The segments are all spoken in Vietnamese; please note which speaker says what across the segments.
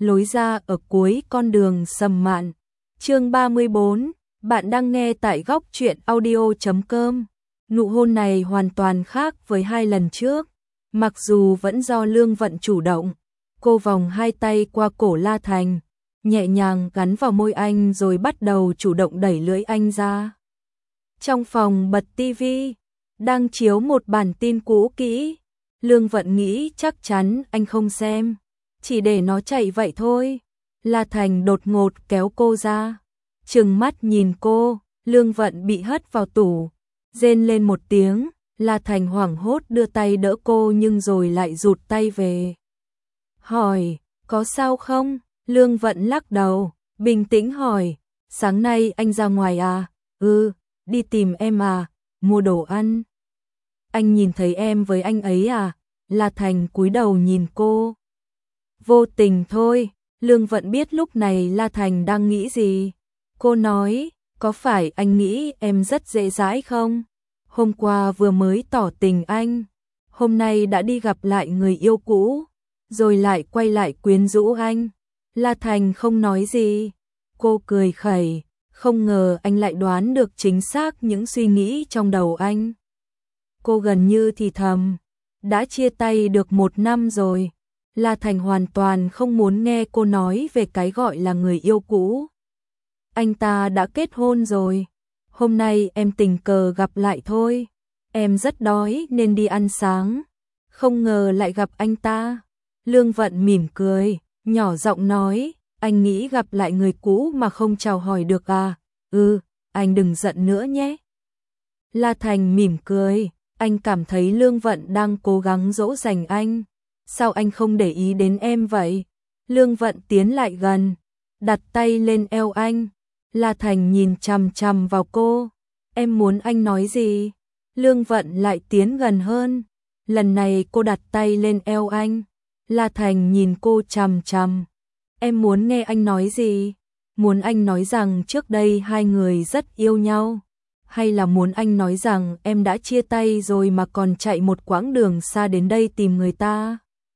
Speaker 1: lối ra ở cuối con đường sầm mạn. Chương 34, bạn đang nghe tại góc truyện audio.com. Nụ hôn này hoàn toàn khác với hai lần trước, mặc dù vẫn do Lương Vận chủ động. Cô vòng hai tay qua cổ La Thành, nhẹ nhàng gắn vào môi anh rồi bắt đầu chủ động đẩy lưỡi anh ra. Trong phòng bật tivi, đang chiếu một bản tin cũ kỹ. Lương Vận nghĩ chắc chắn anh không xem, chỉ để nó chạy vậy thôi. La Thành đột ngột kéo cô ra, trừng mắt nhìn cô. Lương Vận bị hất vào tủ, rên lên một tiếng. La Thành hoảng hốt đưa tay đỡ cô nhưng rồi lại rụt tay về. Hỏi, có sao không? Lương Vận lắc đầu, bình tĩnh hỏi, sáng nay anh ra ngoài à? Ừ, đi tìm em à, mua đồ ăn. Anh nhìn thấy em với anh ấy à? La Thành cúi đầu nhìn cô. Vô tình thôi. Lương Vận biết lúc này La Thành đang nghĩ gì. Cô nói, có phải anh nghĩ em rất dễ dãi không? Hôm qua vừa mới tỏ tình anh, hôm nay đã đi gặp lại người yêu cũ, rồi lại quay lại quyến rũ anh. La Thành không nói gì. Cô cười khẩy, không ngờ anh lại đoán được chính xác những suy nghĩ trong đầu anh. Cô gần như thì thầm, đã chia tay được 1 năm rồi. La Thành hoàn toàn không muốn nghe cô nói về cái gọi là người yêu cũ. Anh ta đã kết hôn rồi. Hôm nay em tình cờ gặp lại thôi. Em rất đói nên đi ăn sáng. Không ngờ lại gặp anh ta. Lương Vận mỉm cười, nhỏ giọng nói, anh nghĩ gặp lại người cũ mà không chào hỏi được à? Ừ, anh đừng giận nữa nhé. La Thành mỉm cười, anh cảm thấy Lương Vận đang cố gắng dỗ dành anh. Sao anh không để ý đến em vậy? Lương Vận tiến lại gần, đặt tay lên eo anh. La Thành nhìn chằm chằm vào cô. Em muốn anh nói gì? Lương Vận lại tiến gần hơn. Lần này cô đặt tay lên eo anh. La Thành nhìn cô chằm chằm. Em muốn nghe anh nói gì? Muốn anh nói rằng trước đây hai người rất yêu nhau? Hay là muốn anh nói rằng em đã chia tay rồi mà còn chạy một quãng đường xa đến đây tìm người ta?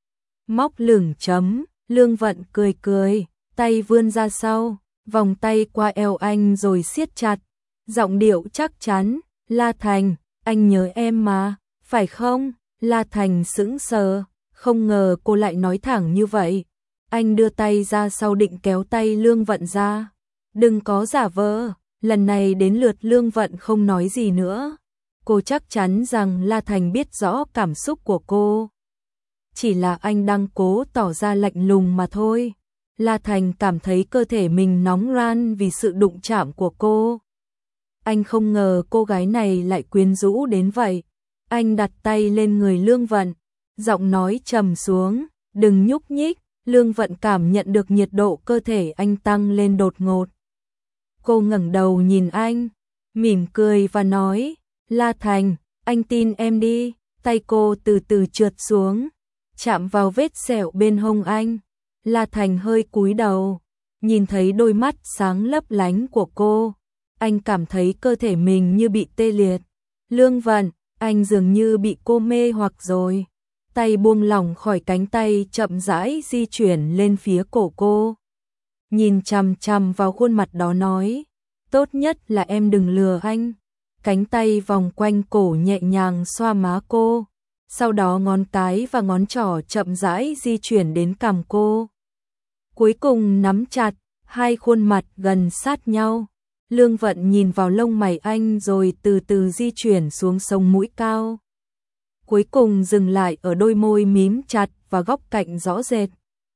Speaker 1: Móc lửng chấm. Lương Vận cười cười, tay vươn ra sau, vòng tay qua eo anh rồi siết chặt. Giọng điệu chắc chắn, La Thành, anh nhớ em mà, phải không? La Thành sững sờ, không ngờ cô lại nói thẳng như vậy. Anh đưa tay ra sau định kéo tay Lương Vận ra. Đừng có giả vờ. Lần này đến lượt Lương Vận không nói gì nữa. Cô chắc chắn rằng La Thành biết rõ cảm xúc của cô. Chỉ là anh đang cố tỏ ra lạnh lùng mà thôi. La Thành cảm thấy cơ thể mình nóng ran vì sự đụng chạm của cô. Anh không ngờ cô gái này lại quyến rũ đến vậy. Anh đặt tay lên người Lương Vận, giọng nói trầm xuống, đừng nhúc nhích. Lương Vận cảm nhận được nhiệt độ cơ thể anh tăng lên đột ngột. Cô ngẩng đầu nhìn anh, mỉm cười và nói, La Thành, anh tin em đi. Tay cô từ từ trượt xuống, chạm vào vết sẹo bên hông anh. La Thành hơi cúi đầu, nhìn thấy đôi mắt sáng lấp lánh của cô. Anh cảm thấy cơ thể mình như bị tê liệt. Lương Vận, anh dường như bị cô mê hoặc rồi. Tay buông lỏng khỏi cánh tay chậm rãi di chuyển lên phía cổ cô. Nhìn chằm chằm vào khuôn mặt đó nói, tốt nhất là em đừng lừa anh. Cánh tay vòng quanh cổ nhẹ nhàng xoa má cô. Sau đó ngón cái và ngón trỏ chậm rãi di chuyển đến cằm cô. Cuối cùng nắm chặt, hai khuôn mặt gần sát nhau. Lương Vận nhìn vào lông mày anh rồi từ từ di chuyển xuống sống mũi cao. Cuối cùng dừng lại ở đôi môi mím chặt và góc cạnh rõ rệt.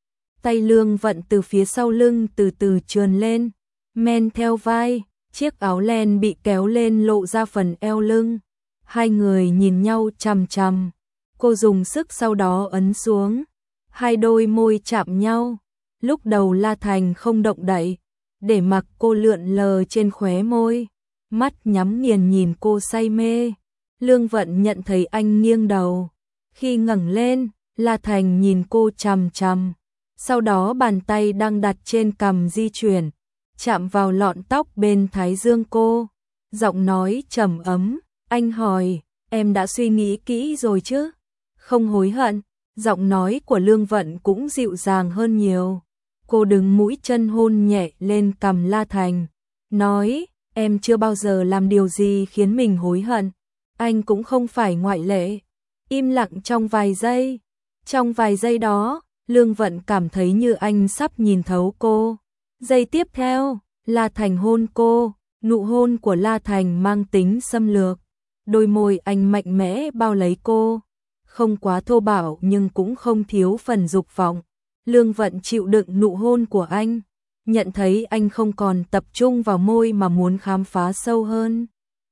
Speaker 1: Tay Lương Vận từ phía sau lưng từ từ trườn lên, men theo vai, chiếc áo len bị kéo lên lộ ra phần eo lưng. Hai người nhìn nhau chằm chằm. Cô dùng sức sau đó ấn xuống. Hai đôi môi chạm nhau. Lúc đầu La Thành không động đậy, để mặc cô lượn lờ trên khóe môi. Mắt nhắm nghiền nhìn cô say mê. Lương Vận nhận thấy anh nghiêng đầu. Khi ngẩng lên, La Thành nhìn cô chằm chằm. Sau đó bàn tay đang đặt trên cằm di chuyển, chạm vào lọn tóc bên thái dương cô. Giọng nói trầm ấm, anh hỏi, em đã suy nghĩ kỹ rồi chứ? Không hối hận. Giọng nói của Lương Vận cũng dịu dàng hơn nhiều. Cô đứng mũi chân hôn nhẹ lên cằm La Thành, nói, em chưa bao giờ làm điều gì khiến mình hối hận, anh cũng không phải ngoại lệ. Im lặng trong vài giây. Trong vài giây đó, Lương Vận cảm thấy như anh sắp nhìn thấu cô. Giây tiếp theo, La Thành hôn cô, nụ hôn của La Thành mang tính xâm lược. Đôi môi anh mạnh mẽ bao lấy cô, không quá thô bạo nhưng cũng không thiếu phần dục vọng. Lương Vận chịu đựng nụ hôn của anh, nhận thấy anh không còn tập trung vào môi mà muốn khám phá sâu hơn.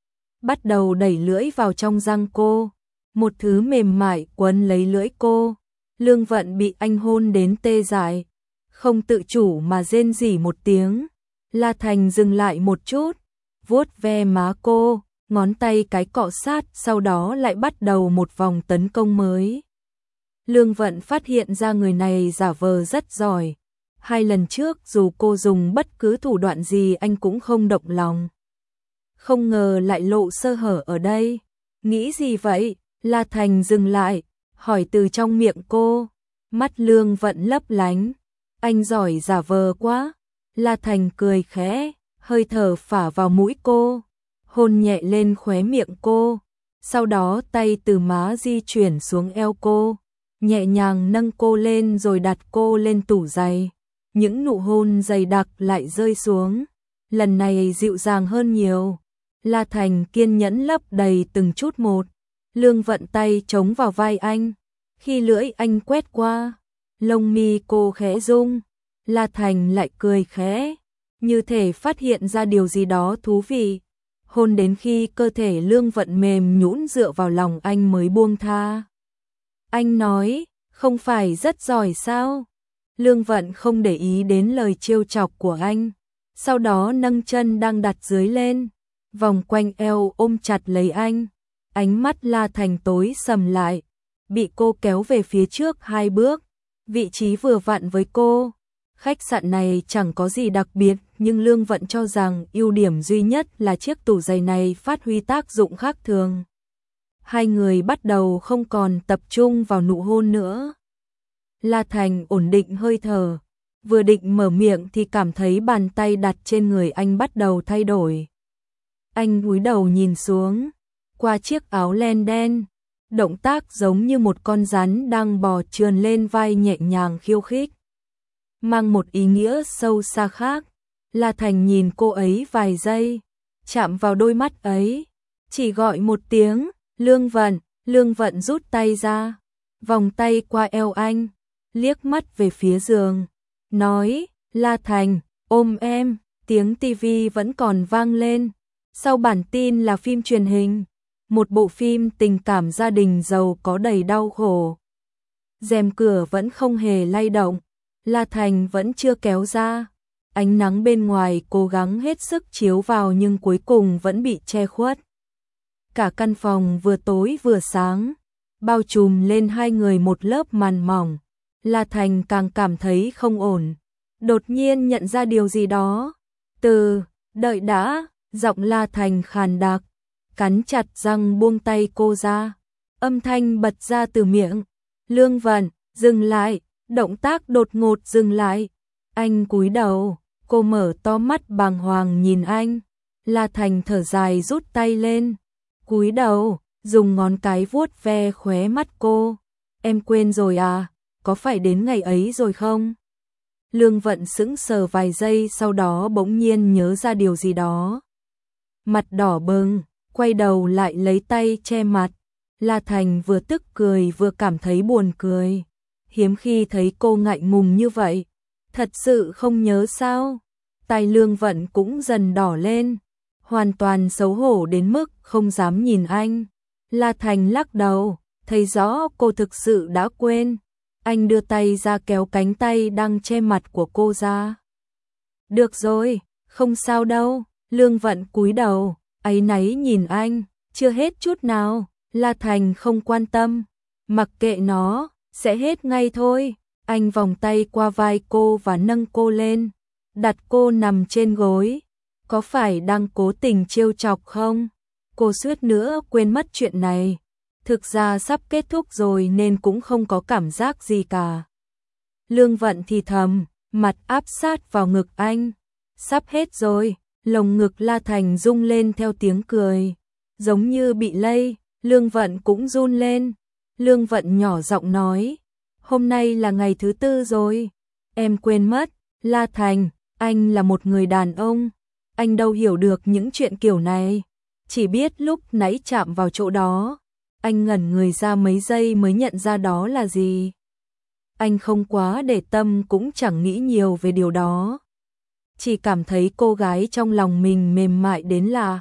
Speaker 1: Bắt đầu đẩy lưỡi vào trong răng cô, một thứ mềm mại quấn lấy lưỡi cô. Lương Vận bị anh hôn đến tê dại, không tự chủ mà rên rỉ một tiếng. La Thành dừng lại một chút, vuốt ve má cô, ngón tay cái cọ sát, sau đó lại bắt đầu một vòng tấn công mới. Lương Vận phát hiện ra người này giả vờ rất giỏi. 2 lần trước dù cô dùng bất cứ thủ đoạn gì anh cũng không động lòng. Không ngờ lại lộ sơ hở ở đây. Nghĩ gì vậy? La Thành dừng lại, hỏi từ trong miệng cô. Mắt Lương Vận lấp lánh. Anh giỏi giả vờ quá. La Thành cười khẽ, hơi thở phả vào mũi cô, hôn nhẹ lên khóe miệng cô. Sau đó tay từ má di chuyển xuống eo cô, nhẹ nhàng nâng cô lên rồi đặt cô lên tủ giày. Những nụ hôn dày đặc lại rơi xuống, lần này dịu dàng hơn nhiều. La Thành kiên nhẫn lấp đầy từng chút một. Lương Vận tay chống vào vai anh, khi lưỡi anh quét qua, lông mi cô khẽ rung. La Thành lại cười khẽ, như thể phát hiện ra điều gì đó thú vị. Hôn đến khi cơ thể Lương Vận mềm nhũn dựa vào lòng anh mới buông tha. Anh nói, không phải rất giỏi sao? Lương Vận không để ý đến lời trêu chọc của anh, sau đó nâng chân đang đặt dưới lên, vòng quanh eo ôm chặt lấy anh. Ánh mắt La Thành tối sầm lại, bị cô kéo về phía trước 2 bước, vị trí vừa vặn với cô. Khách sạn này chẳng có gì đặc biệt, nhưng Lương Vận cho rằng ưu điểm duy nhất là chiếc tủ giày này phát huy tác dụng khác thường. Hai người bắt đầu không còn tập trung vào nụ hôn nữa. La Thành ổn định hơi thở, vừa định mở miệng thì cảm thấy bàn tay đặt trên người anh bắt đầu thay đổi. Anh cúi đầu nhìn xuống, qua chiếc áo len đen, động tác giống như một con rắn đang bò trườn lên vai nhẹ nhàng khiêu khích, mang một ý nghĩa sâu xa khác. La Thành nhìn cô ấy vài giây, chạm vào đôi mắt ấy, chỉ gọi một tiếng, Lương Vận. Lương Vận rút tay ra, vòng tay qua eo anh, liếc mắt về phía giường, nói, La Thành, ôm em. Tiếng tivi vẫn còn vang lên, sau bản tin là phim truyền hình, một bộ phim tình cảm gia đình giàu có đầy đau khổ. Rèm cửa vẫn không hề lay động, La Thành vẫn chưa kéo ra. Ánh nắng bên ngoài cố gắng hết sức chiếu vào nhưng cuối cùng vẫn bị che khuất. Cả căn phòng vừa tối vừa sáng, bao trùm lên hai người một lớp màn mỏng. La Thành càng cảm thấy không ổn, đột nhiên nhận ra điều gì đó. Đợi đã, giọng La Thành khàn đặc, cắn chặt răng buông tay cô ra. Âm thanh bật ra từ miệng. Lương Vận, dừng lại, động tác đột ngột dừng lại. Anh cúi đầu, cô mở to mắt bàng hoàng nhìn anh. La Thành thở dài rút tay lên, cúi đầu, dùng ngón cái vuốt ve khóe mắt cô. Em quên rồi à, có phải đến ngày ấy rồi không? Lương Vận sững sờ vài giây, sau đó bỗng nhiên nhớ ra điều gì đó. Mặt đỏ bừng, quay đầu lại lấy tay che mặt. La Thành vừa tức cười vừa cảm thấy buồn cười. Hiếm khi thấy cô ngại ngùng như vậy. Thật sự không nhớ sao? Tai Lương Vận cũng dần đỏ lên, hoàn toàn xấu hổ đến mức không dám nhìn anh. La Thành lắc đầu, thấy rõ cô thực sự đã quên. Anh đưa tay ra kéo cánh tay đang che mặt của cô ra. Được rồi, không sao đâu. Lương Vận cúi đầu, áy náy nhìn anh, chưa hết chút nào. La Thành không quan tâm, mặc kệ nó, sẽ hết ngay thôi. Anh vòng tay qua vai cô và nâng cô lên, đặt cô nằm trên gối. Có phải đang cố tình trêu chọc không? Cô suýt nữa quên mất chuyện này. Thực ra sắp kết thúc rồi nên cũng không có cảm giác gì cả. Lương Vận thì thầm, mặt áp sát vào ngực anh. Sắp hết rồi, lồng ngực La Thành rung lên theo tiếng cười, giống như bị lây, Lương Vận cũng run lên. Lương Vận nhỏ giọng nói, hôm nay là ngày thứ 4 rồi, em quên mất, La Thành, anh là một người đàn ông, anh đâu hiểu được những chuyện kiểu này, chỉ biết lúc nãy chạm vào chỗ đó, anh ngẩn người ra mấy giây mới nhận ra đó là gì. Anh không quá để tâm cũng chẳng nghĩ nhiều về điều đó, chỉ cảm thấy cô gái trong lòng mình mềm mại đến lạ.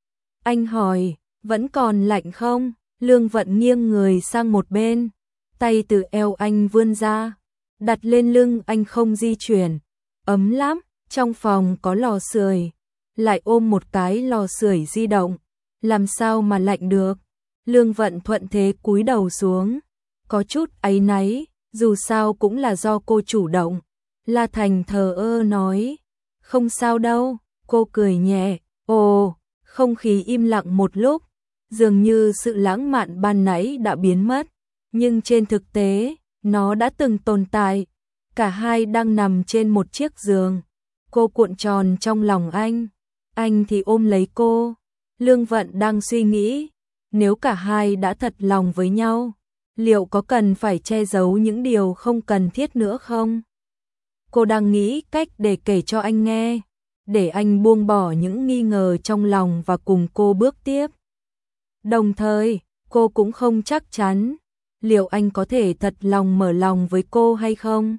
Speaker 1: Anh hỏi, vẫn còn lạnh không? Lương Vận nghiêng người sang một bên, tay từ eo anh vươn ra, đặt lên lưng anh không di chuyển. Ấm lắm, trong phòng có lò sưởi, lại ôm một cái lò sưởi di động, làm sao mà lạnh được. Lương Vận thuận thế cúi đầu xuống, có chút áy náy, dù sao cũng là do cô chủ động. La Thành thờ ơ nói, không sao đâu, cô cười nhẹ. Ồ, không khí im lặng một lúc, dường như sự lãng mạn ban nãy đã biến mất, nhưng trên thực tế, nó đã từng tồn tại. Cả hai đang nằm trên một chiếc giường, cô cuộn tròn trong lòng anh thì ôm lấy cô. Lương Vận đang suy nghĩ, nếu cả hai đã thật lòng với nhau, liệu có cần phải che giấu những điều không cần thiết nữa không? Cô đang nghĩ cách để kể cho anh nghe, để anh buông bỏ những nghi ngờ trong lòng và cùng cô bước tiếp. Đồng thời, cô cũng không chắc chắn, liệu anh có thể thật lòng mở lòng với cô hay không?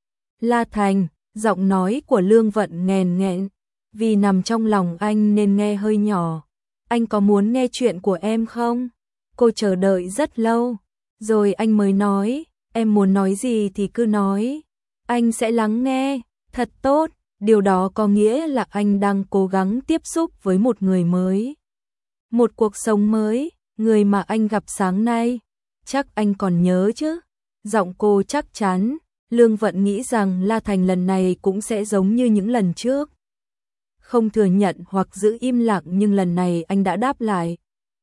Speaker 1: La Thành, giọng nói của Lương Vận nghèn nghẹn, vì nằm trong lòng anh nên nghe hơi nhỏ. Anh có muốn nghe chuyện của em không? Cô chờ đợi rất lâu, rồi anh mới nói, em muốn nói gì thì cứ nói, anh sẽ lắng nghe. Thật tốt, điều đó có nghĩa là anh đang cố gắng tiếp xúc với một người mới, một cuộc sống mới, người mà anh gặp sáng nay. Chắc anh còn nhớ chứ? Giọng cô chắc chắn. Lương Vận nghĩ rằng La Thành lần này cũng sẽ giống như những lần trước, không thừa nhận hoặc giữ im lặng, nhưng lần này anh đã đáp lại.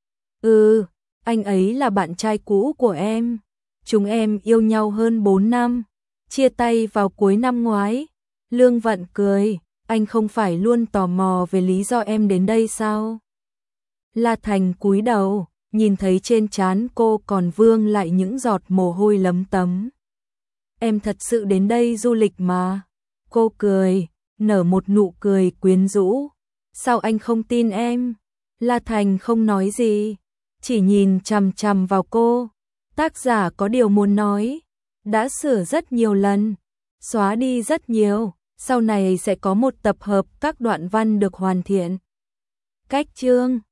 Speaker 1: Anh ấy là bạn trai cũ của em. Chúng em yêu nhau hơn 4 năm, chia tay vào cuối năm ngoái. Lương Vận cười, anh không phải luôn tò mò về lý do em đến đây sao? La Thành cúi đầu, nhìn thấy trên trán cô còn vương lại những giọt mồ hôi lấm tấm. Em thật sự đến đây du lịch mà. Cô cười, nở một nụ cười quyến rũ. Sao anh không tin em? La Thành không nói gì, chỉ nhìn chằm chằm vào cô. Tác giả có điều muốn nói, đã sửa rất nhiều lần, xóa đi rất nhiều, sau này sẽ có một tập hợp các đoạn văn được hoàn thiện. Cách chương